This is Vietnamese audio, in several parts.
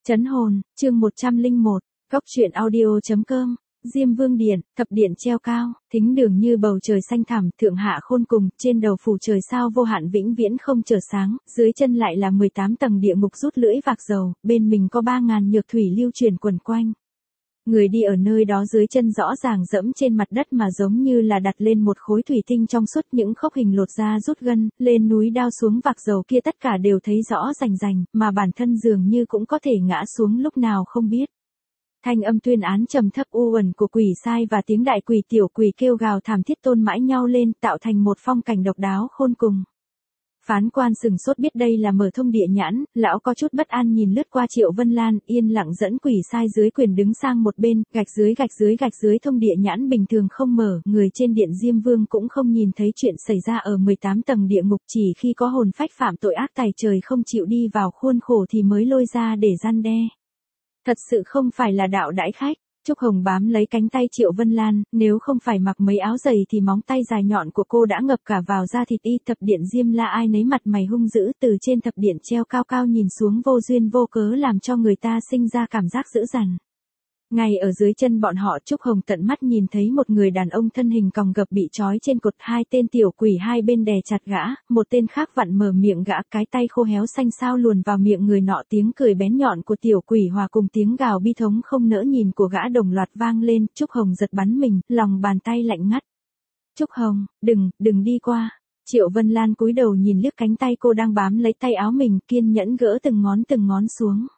Trấn hồn, chương 101, Góc truyện audio.com, Diêm Vương Điện, thập điện treo cao, thính đường như bầu trời xanh thẳm, thượng hạ khôn cùng, trên đầu phủ trời sao vô hạn vĩnh viễn không trở sáng, dưới chân lại là 18 tầng địa ngục rút lưỡi vạc dầu, bên mình có 3.000 nhược thủy lưu chuyển quần quanh. Người đi ở nơi đó dưới chân rõ ràng dẫm trên mặt đất mà giống như là đặt lên một khối thủy tinh trong suốt, những khốc hình lột ra rút gân, lên núi đao xuống vạc dầu kia tất cả đều thấy rõ rành rành, mà bản thân dường như cũng có thể ngã xuống lúc nào không biết. Thanh âm tuyên án trầm thấp u uẩn của quỷ sai và tiếng đại quỷ tiểu quỷ kêu gào thảm thiết tôn mãi nhau lên, tạo thành một phong cảnh độc đáo khôn cùng. Phán quan sừng sốt biết đây là mở thông địa nhãn, lão có chút bất an nhìn lướt qua Triệu Vân Lan, yên lặng dẫn quỷ sai dưới quyền đứng sang một bên, gạch dưới thông địa nhãn bình thường không mở, người trên điện Diêm Vương cũng không nhìn thấy chuyện xảy ra ở 18 tầng địa ngục, chỉ khi có hồn phách phạm tội ác tài trời không chịu đi vào khuôn khổ thì mới lôi ra để răn đe. Thật sự không phải là đạo đãi khách. Trúc Hồng bám lấy cánh tay Triệu Vân Lan, nếu không phải mặc mấy áo giày thì móng tay dài nhọn của cô đã ngập cả vào da thịt y. Thập điện Diêm La ai nấy mặt mày hung dữ, từ trên thập điện treo cao cao nhìn xuống vô duyên vô cớ làm cho người ta sinh ra cảm giác dữ dằn. Ngay ở dưới chân bọn họ, Trúc Hồng tận mắt nhìn thấy một người đàn ông thân hình còng gập bị trói trên cột, hai tên tiểu quỷ hai bên đè chặt gã, một tên khác vặn mở miệng gã, cái tay khô héo xanh xao luồn vào miệng người nọ, tiếng cười bén nhọn của tiểu quỷ hòa cùng tiếng gào bi thống không nỡ nhìn của gã đồng loạt vang lên. Trúc Hồng giật bắn mình, lòng bàn tay lạnh ngắt. Trúc Hồng, đừng đi qua. Triệu Vân Lan cúi đầu nhìn liếc cánh tay cô đang bám lấy tay áo mình, kiên nhẫn gỡ từng ngón xuống.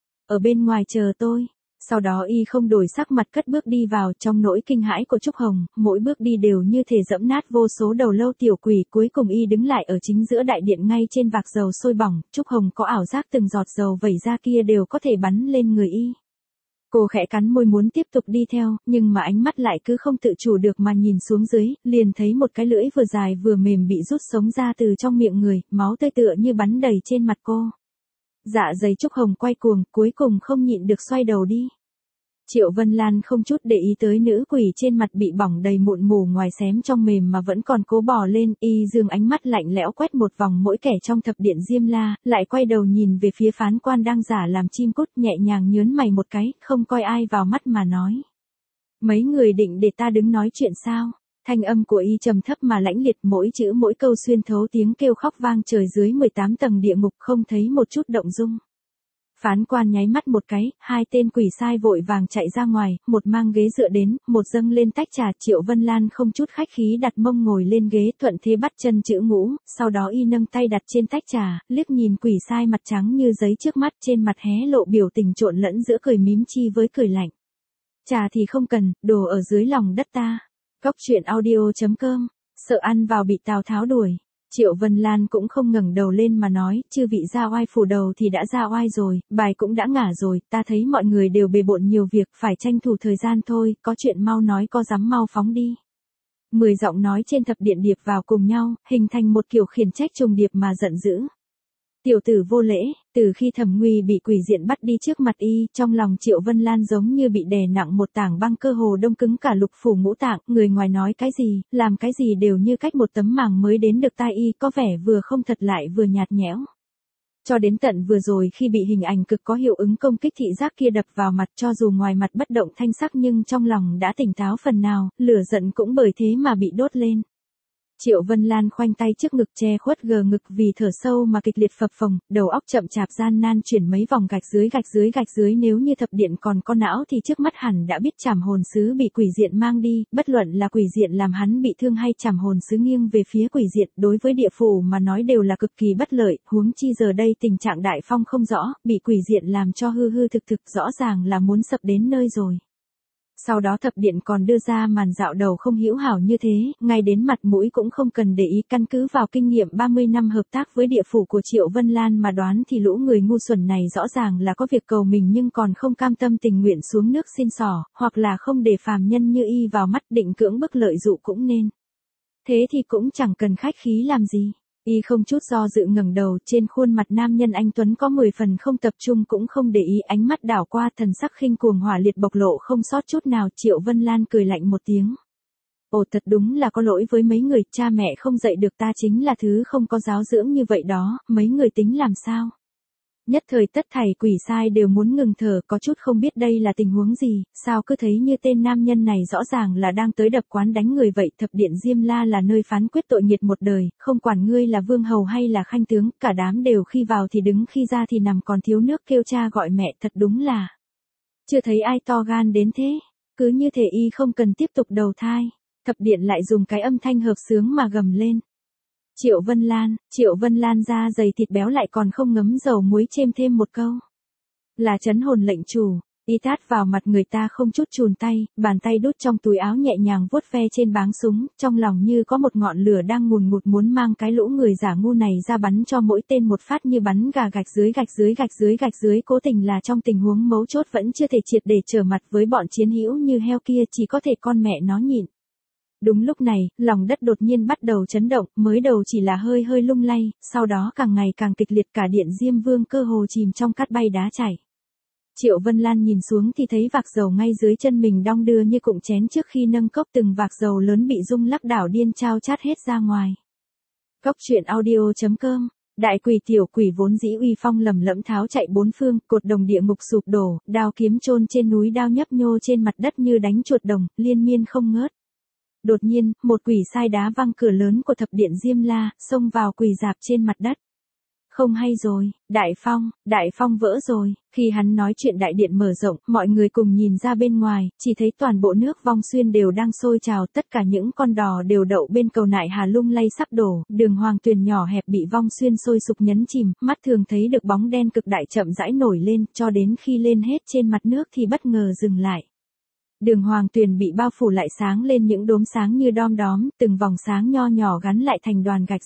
Ở bên ngoài chờ tôi. Sau đó y không đổi sắc mặt cất bước đi vào. Trong nỗi kinh hãi của Trúc Hồng, mỗi bước đi đều như thể dẫm nát vô số đầu lâu tiểu quỷ. Cuối cùng y đứng lại ở chính giữa đại điện ngay trên vạc dầu sôi bỏng. Trúc Hồng có ảo giác từng giọt dầu vẩy ra kia đều có thể bắn lên người y. Cô khẽ cắn môi muốn tiếp tục đi theo, nhưng mà ánh mắt lại cứ không tự chủ được mà nhìn xuống dưới, liền thấy một cái lưỡi vừa dài vừa mềm bị rút sống ra từ trong miệng người, máu tươi tựa như bắn đầy trên mặt cô. Dạ dày Trúc Hồng quay cuồng, cuối cùng không nhịn được xoay đầu đi. Triệu Vân Lan không chút để ý tới nữ quỷ trên mặt bị bỏng đầy mụn mù ngoài xém trong mềm mà vẫn còn cố bò lên, y dương ánh mắt lạnh lẽo quét một vòng mỗi kẻ trong thập điện Diêm La, lại quay đầu nhìn về phía phán quan đang giả làm chim cút, nhẹ nhàng nhớn mày một cái, không coi ai vào mắt mà nói. Mấy người định để ta đứng nói chuyện sao? Thanh âm của y trầm thấp mà lãnh liệt, mỗi chữ mỗi câu xuyên thấu tiếng kêu khóc vang trời dưới 18 tầng địa ngục, không thấy một chút động dung. Phán quan nháy mắt một cái, hai tên quỷ sai vội vàng chạy ra ngoài, một mang ghế dựa đến, một dâng lên tách trà. Triệu Vân Lan không chút khách khí đặt mông ngồi lên ghế, thuận thế bắt chân chữ ngũ, sau đó y nâng tay đặt trên tách trà, liếc nhìn quỷ sai mặt trắng như giấy trước mắt, trên mặt hé lộ biểu tình trộn lẫn giữa cười mím chi với cười lạnh. Trà thì không cần, đồ ở dưới lòng đất ta. Góc truyện audio.com, sợ ăn vào bị Tào Tháo đuổi. Triệu Vân Lan cũng không ngẩng đầu lên mà nói, chư vị ra oai phủ đầu thì đã ra oai rồi, bài cũng đã ngả rồi, ta thấy mọi người đều bề bộn nhiều việc, phải tranh thủ thời gian thôi, có chuyện mau nói có dám mau phóng đi. 10 giọng nói trên thập điện điệp vào cùng nhau, hình thành một kiểu khiển trách trùng điệp mà giận dữ. Tiểu tử vô lễ, từ khi Thẩm Nguy bị quỷ diện bắt đi trước mặt y, trong lòng Triệu Vân Lan giống như bị đè nặng một tảng băng, cơ hồ đông cứng cả lục phủ ngũ tạng, người ngoài nói cái gì, làm cái gì đều như cách một tấm màng mới đến được tai y, có vẻ vừa không thật lại vừa nhạt nhẽo. Cho đến tận vừa rồi khi bị hình ảnh cực có hiệu ứng công kích thị giác kia đập vào mặt, cho dù ngoài mặt bất động thanh sắc nhưng trong lòng đã tỉnh táo phần nào, lửa giận cũng bởi thế mà bị đốt lên. Triệu Vân Lan khoanh tay trước ngực che khuất gờ ngực vì thở sâu mà kịch liệt phập phồng, đầu óc chậm chạp gian nan chuyển mấy vòng gạch dưới, nếu như thập điện còn có não thì trước mắt hẳn đã biết trảm hồn sứ bị quỷ diện mang đi, bất luận là quỷ diện làm hắn bị thương hay trảm hồn sứ nghiêng về phía quỷ diện, đối với địa phủ mà nói đều là cực kỳ bất lợi, huống chi giờ đây tình trạng đại phong không rõ, bị quỷ diện làm cho hư thực rõ ràng là muốn sập đến nơi rồi. Sau đó thập điện còn đưa ra màn dạo đầu không hữu hảo như thế, ngay đến mặt mũi cũng không cần để ý, căn cứ vào kinh nghiệm 30 năm hợp tác với địa phủ của Triệu Vân Lan mà đoán thì lũ người ngu xuẩn này rõ ràng là có việc cầu mình nhưng còn không cam tâm tình nguyện xuống nước xin xỏ, hoặc là không để phàm nhân như y vào mắt, định cưỡng bức lợi dụ cũng nên. Thế thì cũng chẳng cần khách khí làm gì. Y không chút do dự ngẩng đầu, trên khuôn mặt nam nhân anh tuấn có 10 phần không tập trung cũng không để ý, ánh mắt đảo qua, thần sắc khinh cuồng hỏa liệt bộc lộ không sót chút nào. Triệu Vân Lan cười lạnh một tiếng. Ồ, thật đúng là có lỗi với mấy người, cha mẹ không dạy được ta chính là thứ không có giáo dưỡng như vậy đó, mấy người tính làm sao? Nhất thời tất thảy quỷ sai đều muốn ngừng thở, có chút không biết đây là tình huống gì, sao cứ thấy như tên nam nhân này rõ ràng là đang tới đập quán đánh người vậy. Thập điện Diêm La là nơi phán quyết tội nghiệt một đời, không quản ngươi là vương hầu hay là khanh tướng, cả đám đều khi vào thì đứng khi ra thì nằm, còn thiếu nước kêu cha gọi mẹ, thật đúng là chưa thấy ai to gan đến thế. Cứ như thể y không cần tiếp tục đầu thai. Thập điện lại dùng cái âm thanh hợp xướng mà gầm lên. Triệu Vân Lan da dày thịt béo lại còn không ngấm dầu muối chêm thêm một câu. Là trấn hồn lệnh chủ, y tát vào mặt người ta không chút chùn tay, bàn tay đút trong túi áo nhẹ nhàng vuốt ve trên báng súng, trong lòng như có một ngọn lửa đang ngùn ngụt muốn mang cái lũ người giả ngu này ra bắn cho mỗi tên một phát như bắn gà gạch dưới, cố tình là trong tình huống mấu chốt vẫn chưa thể triệt để trở mặt với bọn chiến hữu như heo kia, chỉ có thể con mẹ nó nhịn. Đúng lúc này, lòng đất đột nhiên bắt đầu chấn động, mới đầu chỉ là hơi hơi lung lay, sau đó càng ngày càng kịch liệt, cả điện Diêm Vương cơ hồ chìm trong cát bay đá chảy. Triệu Vân Lan nhìn xuống thì thấy vạc dầu ngay dưới chân mình đong đưa như cụm chén trước khi nâng cốc, từng vạc dầu lớn bị rung lắc đảo điên trao chát hết ra ngoài. Cốc truyện audio.com. Đại quỷ tiểu quỷ vốn dĩ uy phong lầm lẫm tháo chạy bốn phương, cột đồng địa ngục sụp đổ, đao kiếm chôn trên núi, đao nhấp nhô trên mặt đất như đánh chuột đồng, liên miên không ngớt. Đột nhiên, một quỷ sai đá văng cửa lớn của thập điện Diêm La, xông vào quỳ rạp trên mặt đất. Không hay rồi, Đại Phong vỡ rồi. Khi hắn nói chuyện đại điện mở rộng, mọi người cùng nhìn ra bên ngoài, chỉ thấy toàn bộ nước Vong Xuyên đều đang sôi trào, tất cả những con đò đều đậu bên cầu Nại Hà lung lay sắp đổ, đường Hoàng Tuyền nhỏ hẹp bị Vong Xuyên sôi sục nhấn chìm, mắt thường thấy được bóng đen cực đại chậm rãi nổi lên, cho đến khi lên hết trên mặt nước thì bất ngờ dừng lại. Đường Hoàng Tuyền bị bao phủ lại, sáng lên những đốm sáng như đom đóm, từng vòng sáng nho nhỏ gắn lại thành đoàn gạch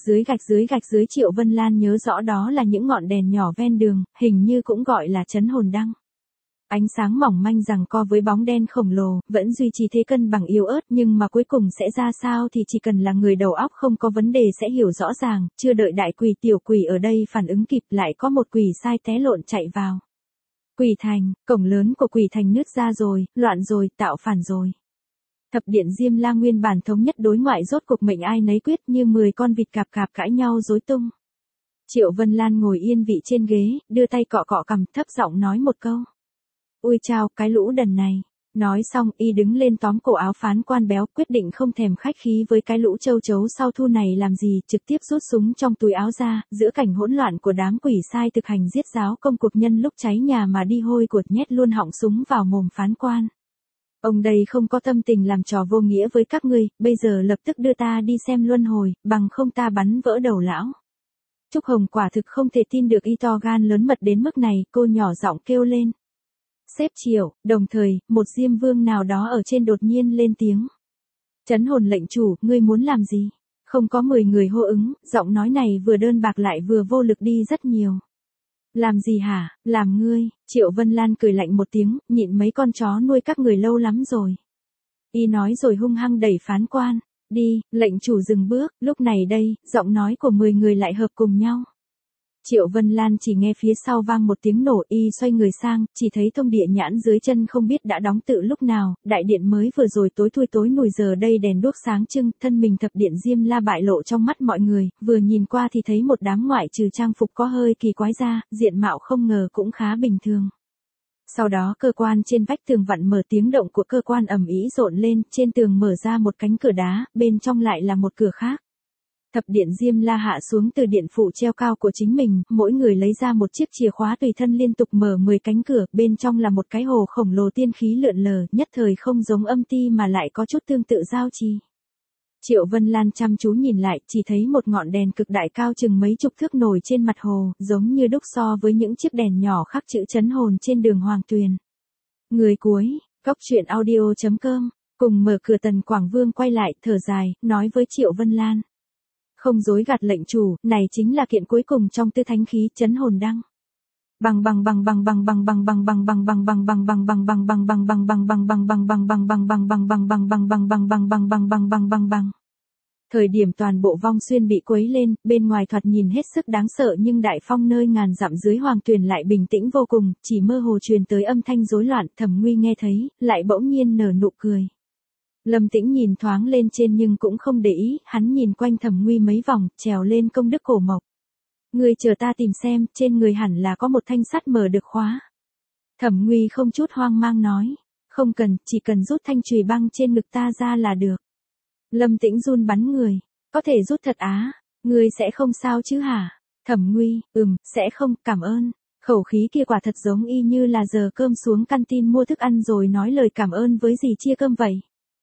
dưới. Triệu Vân Lan nhớ rõ đó là những ngọn đèn nhỏ ven đường, hình như cũng gọi là trấn hồn đăng. Ánh sáng mỏng manh giằng co với bóng đen khổng lồ, vẫn duy trì thế cân bằng yếu ớt, nhưng mà cuối cùng sẽ ra sao thì chỉ cần là người đầu óc không có vấn đề sẽ hiểu rõ ràng. Chưa đợi đại quỷ tiểu quỷ ở đây phản ứng kịp, lại có một quỷ sai té lộn chạy vào. Quỷ thành, cổng lớn của quỷ thành nứt ra rồi, loạn rồi, tạo phản rồi. Thập điện Diêm La nguyên bản thống nhất đối ngoại rốt cuộc mệnh ai nấy quyết, như 10 con vịt cạp cãi nhau rối tung. Triệu Vân Lan ngồi yên vị trên ghế, đưa tay cọ cọ cằm, thấp giọng nói một câu. Ui chao, cái lũ đần này. Nói xong, y đứng lên tóm cổ áo phán quan béo, quyết định không thèm khách khí với cái lũ châu chấu sau thu này làm gì, trực tiếp rút súng trong túi áo ra, giữa cảnh hỗn loạn của đám quỷ sai thực hành giết giáo công cuộc nhân lúc cháy nhà mà đi hôi cuột, nhét luôn họng súng vào mồm phán quan. Ông đây không có tâm tình làm trò vô nghĩa với các ngươi, bây giờ lập tức đưa ta đi xem luân hồi, bằng không ta bắn vỡ đầu lão. Trúc Hồng quả thực không thể tin được y to gan lớn mật đến mức này, cô nhỏ giọng kêu lên. Xếp Triệu, đồng thời, một Diêm Vương nào đó ở trên đột nhiên lên tiếng. Trấn hồn lệnh chủ, ngươi muốn làm gì? Không có 10 người hô ứng, giọng nói này vừa đơn bạc lại vừa vô lực đi rất nhiều. Làm gì hả, làm ngươi? Triệu Vân Lan cười lạnh một tiếng, nhịn mấy con chó nuôi các người lâu lắm rồi. Y nói rồi hung hăng đẩy phán quan. Đi, lệnh chủ dừng bước, lúc này đây, giọng nói của 10 người lại hợp cùng nhau. Triệu Vân Lan chỉ nghe phía sau vang một tiếng nổ, y xoay người sang, chỉ thấy thông địa nhãn dưới chân không biết đã đóng tự lúc nào, đại điện mới vừa rồi tối thui tối nùi, giờ đây đèn đuốc sáng trưng, thân mình thập điện Diêm La bại lộ trong mắt mọi người, vừa nhìn qua thì thấy một đám ngoại trừ trang phục có hơi kỳ quái ra, diện mạo không ngờ cũng khá bình thường. Sau đó cơ quan trên vách tường vặn mở, tiếng động của cơ quan ầm ĩ rộn lên, trên tường mở ra một cánh cửa đá, bên trong lại là một cửa khác. Thập điện Diêm La hạ xuống từ điện phụ treo cao của chính mình, mỗi người lấy ra một chiếc chìa khóa tùy thân liên tục mở 10 cánh cửa, bên trong là một cái hồ khổng lồ tiên khí lượn lờ, nhất thời không giống âm ti mà lại có chút tương tự giao trì. Triệu Vân Lan chăm chú nhìn lại, chỉ thấy một ngọn đèn cực đại cao chừng mấy chục thước nổi trên mặt hồ, giống như đúc so với những chiếc đèn nhỏ khắc chữ trấn hồn trên đường Hoàng Tuyền. Người cuối, Cốc truyện audio.com, cùng mở cửa. Tần Quảng Vương quay lại, thở dài, nói với Triệu Vân Lan. Không dối gạt lệnh chủ, này chính là kiện cuối cùng trong tư thánh khí trấn hồn đăng. Thời điểm toàn bộ Vong Xuyên bị quấy lên, bên ngoài thoạt nhìn hết sức đáng sợ nhưng Đại Phong nơi ngàn dặm dưới Hoàng Tuyền lại bình tĩnh vô cùng, chỉ mơ hồ truyền tới âm thanh rối loạn. Thẩm Nguy nghe thấy, lại bỗng nhiên nở nụ cười. Lâm Tĩnh nhìn thoáng lên trên nhưng cũng không để ý, hắn nhìn quanh Thẩm Nguy mấy vòng, trèo lên công đức cổ mộc. Ngươi chờ ta tìm xem, trên người hẳn là có một thanh sắt mở được khóa. Thẩm Nguy không chút hoang mang nói. Không cần, chỉ cần rút thanh chùy băng trên ngực ta ra là được. Lâm Tĩnh run bắn người. Có thể rút thật á, ngươi sẽ không sao chứ hả? Thẩm Nguy, sẽ không, cảm ơn. Khẩu khí kia quả thật giống y như là giờ cơm xuống canteen mua thức ăn rồi nói lời cảm ơn với dì chia cơm vậy.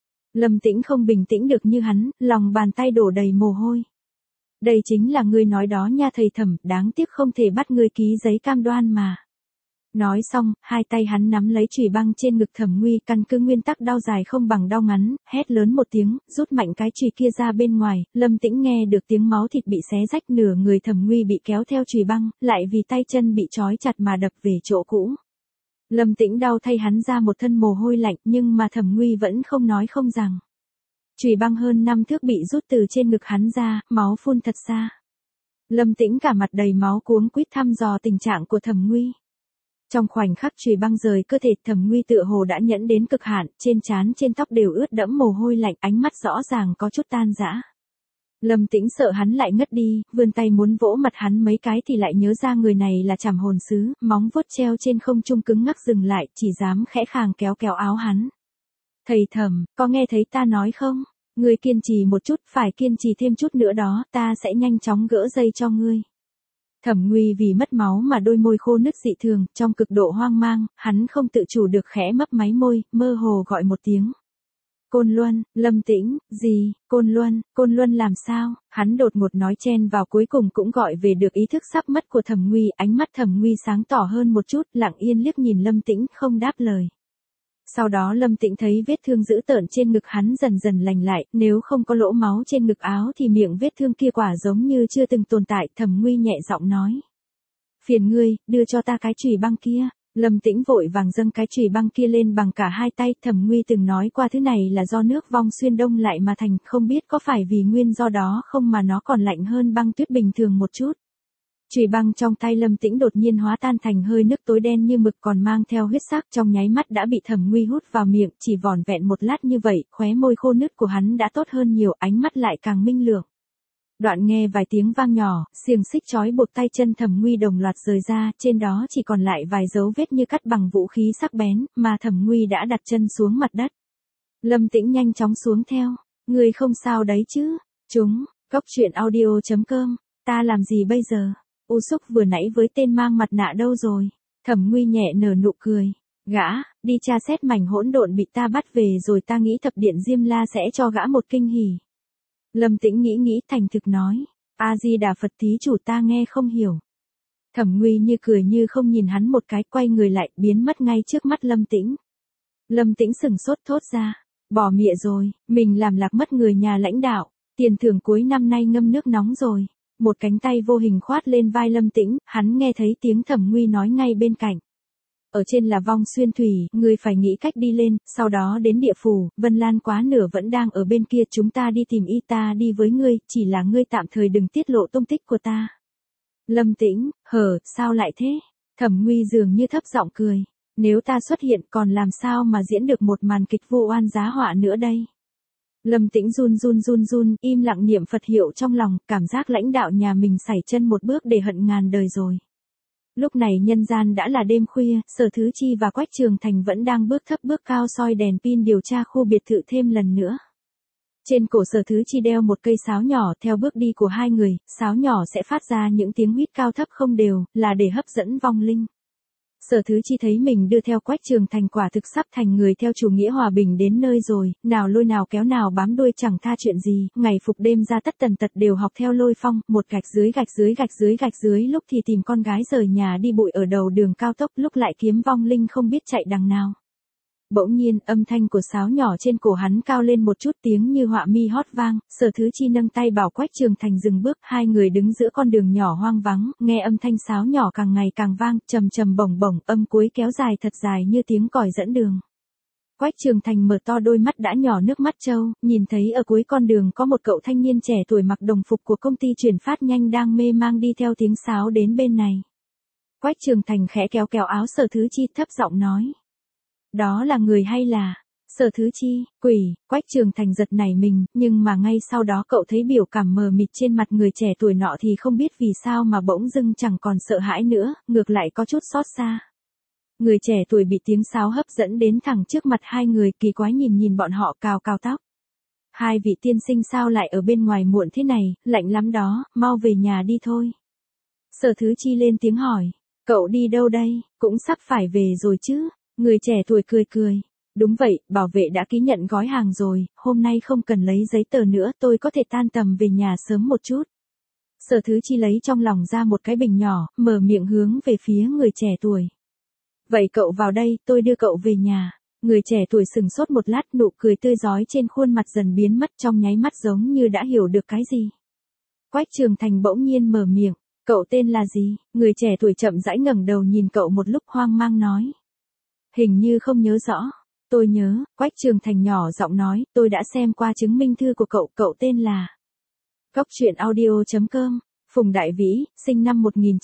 Lâm Tĩnh không bình tĩnh được như hắn, lòng bàn tay đổ đầy mồ hôi. Đây chính là ngươi nói đó nha thầy Thẩm, đáng tiếc không thể bắt ngươi ký giấy cam đoan mà. Nói xong, hai tay hắn nắm lấy chùy băng trên ngực Thẩm Nguy, căn cứ nguyên tắc đao dài không bằng đao ngắn, hét lớn một tiếng, rút mạnh cái chùy kia ra bên ngoài, Lâm Tĩnh nghe được tiếng máu thịt bị xé rách, nửa người Thẩm Nguy bị kéo theo chùy băng, lại vì tay chân bị trói chặt mà đập về chỗ cũ. Lâm Tĩnh đau thay hắn ra một thân mồ hôi lạnh, nhưng mà Thẩm Nguy vẫn không nói không rằng. Chùy băng hơn 5 thước bị rút từ trên ngực hắn ra, máu phun thật xa. Lâm Tĩnh cả mặt đầy máu cuống quýt thăm dò tình trạng của Thẩm Nguy. Trong khoảnh khắc chùy băng rời cơ thể, Thẩm Nguy tựa hồ đã nhẫn đến cực hạn, trên trán trên tóc đều ướt đẫm mồ hôi lạnh, ánh mắt rõ ràng có chút tan rã. Lâm Tĩnh sợ hắn lại ngất đi, vươn tay muốn vỗ mặt hắn mấy cái thì lại nhớ ra người này là Trảm Hồn Sứ, móng vuốt treo trên không trung cứng ngắc dừng lại, chỉ dám khẽ khàng kéo kéo áo hắn. Thầy Thẩm, có nghe thấy ta nói không? Ngươi kiên trì một chút, phải kiên trì thêm chút nữa đó, ta sẽ nhanh chóng gỡ dây cho ngươi. Thẩm Nguy vì mất máu mà đôi môi khô nứt dị thường, trong cực độ hoang mang, hắn không tự chủ được khẽ mấp máy môi, mơ hồ gọi một tiếng. Côn Luân, Lâm Tĩnh, gì, Côn Luân làm sao? Hắn đột ngột nói chen vào, cuối cùng cũng gọi về được ý thức sắp mất của Thẩm Nguy, ánh mắt Thẩm Nguy sáng tỏ hơn một chút, lặng yên liếc nhìn Lâm Tĩnh, không đáp lời. Sau đó Lâm Tĩnh thấy vết thương dữ tợn trên ngực hắn dần dần lành lại, nếu không có lỗ máu trên ngực áo thì miệng vết thương kia quả giống như chưa từng tồn tại, Thẩm Nguy nhẹ giọng nói. Phiền ngươi, đưa cho ta cái chùy băng kia. Lâm Tĩnh vội vàng dâng cái chùy băng kia lên bằng cả hai tay, Thẩm Nguy từng nói qua thứ này là do nước vong xuyên đông lại mà thành, không biết có phải vì nguyên do đó không mà nó còn lạnh hơn băng tuyết bình thường một chút. Chùy băng trong tay Lâm Tĩnh đột nhiên hóa tan thành hơi nước tối đen như mực còn mang theo huyết sắc, trong nháy mắt đã bị Thẩm Nguy hút vào miệng, chỉ vỏn vẹn một lát như vậy, khóe môi khô nứt của hắn đã tốt hơn nhiều, ánh mắt lại càng minh lượng. Đoạn nghe vài tiếng vang nhỏ, xiềng xích trói buộc tay chân Thẩm Nguy đồng loạt rời ra, trên đó chỉ còn lại vài dấu vết như cắt bằng vũ khí sắc bén, mà Thẩm Nguy đã đặt chân xuống mặt đất. Lâm Tĩnh nhanh chóng xuống theo. Người không sao đấy chứ? Cóc truyện audio.com. Ta làm gì bây giờ? U Súc vừa nãy với tên mang mặt nạ đâu rồi? Thẩm Nguy nhẹ nở nụ cười. Gã, đi tra xét mảnh hỗn độn bị ta bắt về rồi, ta nghĩ thập điện Diêm La sẽ cho gã một kinh hỉ. Lâm Tĩnh nghĩ thành thực nói. A Di Đà Phật, thí chủ ta nghe không hiểu. Thẩm Nguy như cười như không nhìn hắn một cái, quay người lại, biến mất ngay trước mắt Lâm Tĩnh. Lâm Tĩnh sừng sốt thốt ra. Bỏ mịa rồi, mình làm lạc mất người nhà lãnh đạo, tiền thưởng cuối năm nay ngâm nước nóng rồi. Một cánh tay vô hình khoát lên vai Lâm Tĩnh, hắn nghe thấy tiếng Thẩm Nguy nói ngay bên cạnh. Ở trên là vong xuyên thủy, ngươi phải nghĩ cách đi lên, sau đó đến địa phủ, Vân Lan quá nửa vẫn đang ở bên kia, chúng ta đi tìm y, ta đi với ngươi, chỉ là ngươi tạm thời đừng tiết lộ tung tích của ta. Lâm Tĩnh, sao lại thế? Thẩm Nguy dường như thấp giọng cười. Nếu ta xuất hiện còn làm sao mà diễn được một màn kịch vô oan giá họa nữa đây? Lâm Tĩnh run, im lặng niệm Phật hiệu trong lòng, cảm giác lãnh đạo nhà mình sải chân một bước để hận ngàn đời rồi. Lúc này nhân gian đã là đêm khuya, Sở Thứ Chi và Quách Trường Thành vẫn đang bước thấp bước cao soi đèn pin điều tra khu biệt thự thêm lần nữa. Trên cổ Sở Thứ Chi đeo một cây sáo nhỏ, theo bước đi của hai người, sáo nhỏ sẽ phát ra những tiếng huýt cao thấp không đều, là để hấp dẫn vong linh. Sở Thứ Chi thấy mình đưa theo Quách Trường Thành quả thực sắp thành người theo chủ nghĩa hòa bình đến nơi rồi, nào lôi nào kéo nào bám đuôi chẳng tha chuyện gì, ngày phục đêm ra tất tần tật đều học theo lôi phong, một gạch dưới, lúc thì tìm con gái rời nhà đi bụi ở đầu đường cao tốc, lúc lại kiếm vong linh không biết chạy đằng nào. Bỗng nhiên, âm thanh của sáo nhỏ trên cổ hắn cao lên một chút, tiếng như họa mi hót vang, Sở Thứ Chi nâng tay bảo Quách Trường Thành dừng bước, hai người đứng giữa con đường nhỏ hoang vắng, nghe âm thanh sáo nhỏ càng ngày càng vang, trầm trầm bổng bổng, âm cuối kéo dài thật dài như tiếng còi dẫn đường. Quách Trường Thành mở to đôi mắt đã nhỏ nước mắt trâu, nhìn thấy ở cuối con đường có một cậu thanh niên trẻ tuổi mặc đồng phục của công ty chuyển phát nhanh đang mê mang đi theo tiếng sáo đến bên này. Quách Trường Thành khẽ kéo kéo áo Sở Thứ Chi, thấp giọng nói. Đó là người hay là? Sở Thứ Chi, quỷ, Quách Trường Thành giật nảy mình, nhưng mà ngay sau đó cậu thấy biểu cảm mờ mịt trên mặt người trẻ tuổi nọ thì không biết vì sao mà bỗng dưng chẳng còn sợ hãi nữa, ngược lại có chút xót xa. Người trẻ tuổi bị tiếng sáo hấp dẫn đến thẳng trước mặt hai người, kỳ quái nhìn bọn họ cào cào tóc. Hai vị tiên sinh sao lại ở bên ngoài muộn thế này, lạnh lắm đó, mau về nhà đi thôi. Sở Thứ Chi lên tiếng hỏi, cậu đi đâu đây, cũng sắp phải về rồi chứ. Người trẻ tuổi cười cười. Đúng vậy, bảo vệ đã ký nhận gói hàng rồi, hôm nay không cần lấy giấy tờ nữa, tôi có thể tan tầm về nhà sớm một chút. Sở Thứ Chi lấy trong lòng ra một cái bình nhỏ, mở miệng hướng về phía người trẻ tuổi. Vậy cậu vào đây, tôi đưa cậu về nhà. Người trẻ tuổi sừng sốt một lát, nụ cười tươi rói trên khuôn mặt dần biến mất, trong nháy mắt giống như đã hiểu được cái gì. Quách Trường Thành bỗng nhiên mở miệng, cậu tên là gì? Người trẻ tuổi chậm rãi ngẩng đầu nhìn cậu một lúc hoang mang nói. Hình như không nhớ rõ. Tôi nhớ, Quách Trường Thành nhỏ giọng nói, tôi đã xem qua chứng minh thư của cậu tên là. Góc truyện audio.com, Phùng Đại Vĩ, sinh năm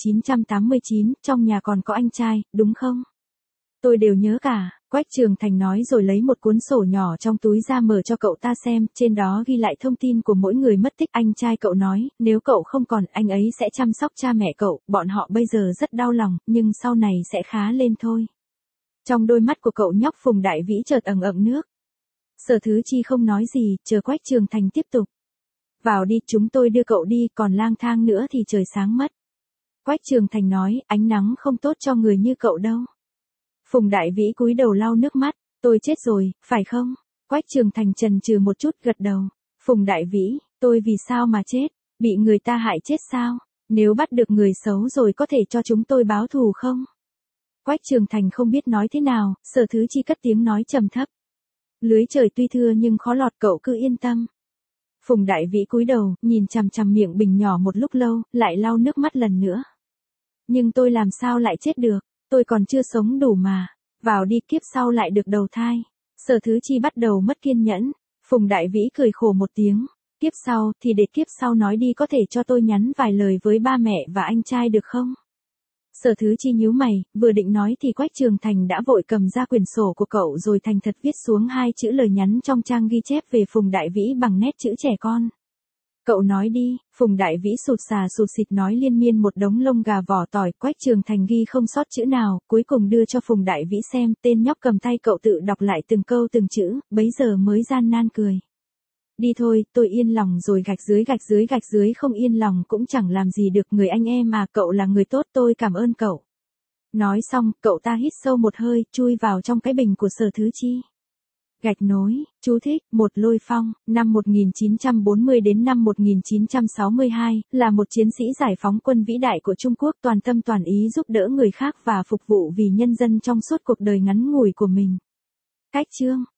1989, trong nhà còn có anh trai, đúng không? Tôi đều nhớ cả, Quách Trường Thành nói rồi lấy một cuốn sổ nhỏ trong túi ra mở cho cậu ta xem, trên đó ghi lại thông tin của mỗi người mất tích. Anh trai cậu nói, nếu cậu không còn, anh ấy sẽ chăm sóc cha mẹ cậu, bọn họ bây giờ rất đau lòng, nhưng sau này sẽ khá lên thôi. Trong đôi mắt của cậu nhóc Phùng Đại Vĩ chợt ẩn ẩn nước. Sở Thứ Chi không nói gì, chờ Quách Trường Thành tiếp tục. Vào đi, chúng tôi đưa cậu đi, còn lang thang nữa thì trời sáng mất. Quách Trường Thành nói, ánh nắng không tốt cho người như cậu đâu. Phùng Đại Vĩ cúi đầu lau nước mắt, tôi chết rồi, phải không? Quách Trường Thành chần chừ một chút gật đầu. Phùng Đại Vĩ, tôi vì sao mà chết? Bị người ta hại chết sao? Nếu bắt được người xấu rồi có thể cho chúng tôi báo thù không? Quách Trường Thành không biết nói thế nào, Sở Thứ Chi cất tiếng nói trầm thấp. Lưới trời tuy thưa nhưng khó lọt, cậu cứ yên tâm. Phùng Đại Vĩ cúi đầu, nhìn chằm chằm miệng bình nhỏ một lúc lâu, lại lau nước mắt lần nữa. Nhưng tôi làm sao lại chết được, tôi còn chưa sống đủ mà. Vào đi, kiếp sau lại được đầu thai. Sở Thứ Chi bắt đầu mất kiên nhẫn. Phùng Đại Vĩ cười khổ một tiếng. Kiếp sau, thì để kiếp sau nói đi, có thể cho tôi nhắn vài lời với ba mẹ và anh trai được không? Sở Thứ Chi nhíu mày, vừa định nói thì Quách Trường Thành đã vội cầm ra quyển sổ của cậu rồi thành thật viết xuống hai chữ lời nhắn trong trang ghi chép về Phùng Đại Vĩ bằng nét chữ trẻ con. Cậu nói đi, Phùng Đại Vĩ sụt sà sụt xịt nói liên miên một đống lông gà vỏ tỏi. Quách Trường Thành ghi không sót chữ nào, cuối cùng đưa cho Phùng Đại Vĩ xem, tên nhóc cầm tay cậu tự đọc lại từng câu từng chữ, bấy giờ mới gian nan cười. Đi thôi, tôi yên lòng rồi, gạch dưới không yên lòng cũng chẳng làm gì được, người anh em mà, cậu là người tốt, tôi cảm ơn cậu. Nói xong, cậu ta hít sâu một hơi, chui vào trong cái bình của Sở Thứ Chi. Gạch nối, chú thích, một Lôi Phong, năm 1940 đến năm 1962, là một chiến sĩ giải phóng quân vĩ đại của Trung Quốc, toàn tâm toàn ý giúp đỡ người khác và phục vụ vì nhân dân trong suốt cuộc đời ngắn ngủi của mình. Cách chương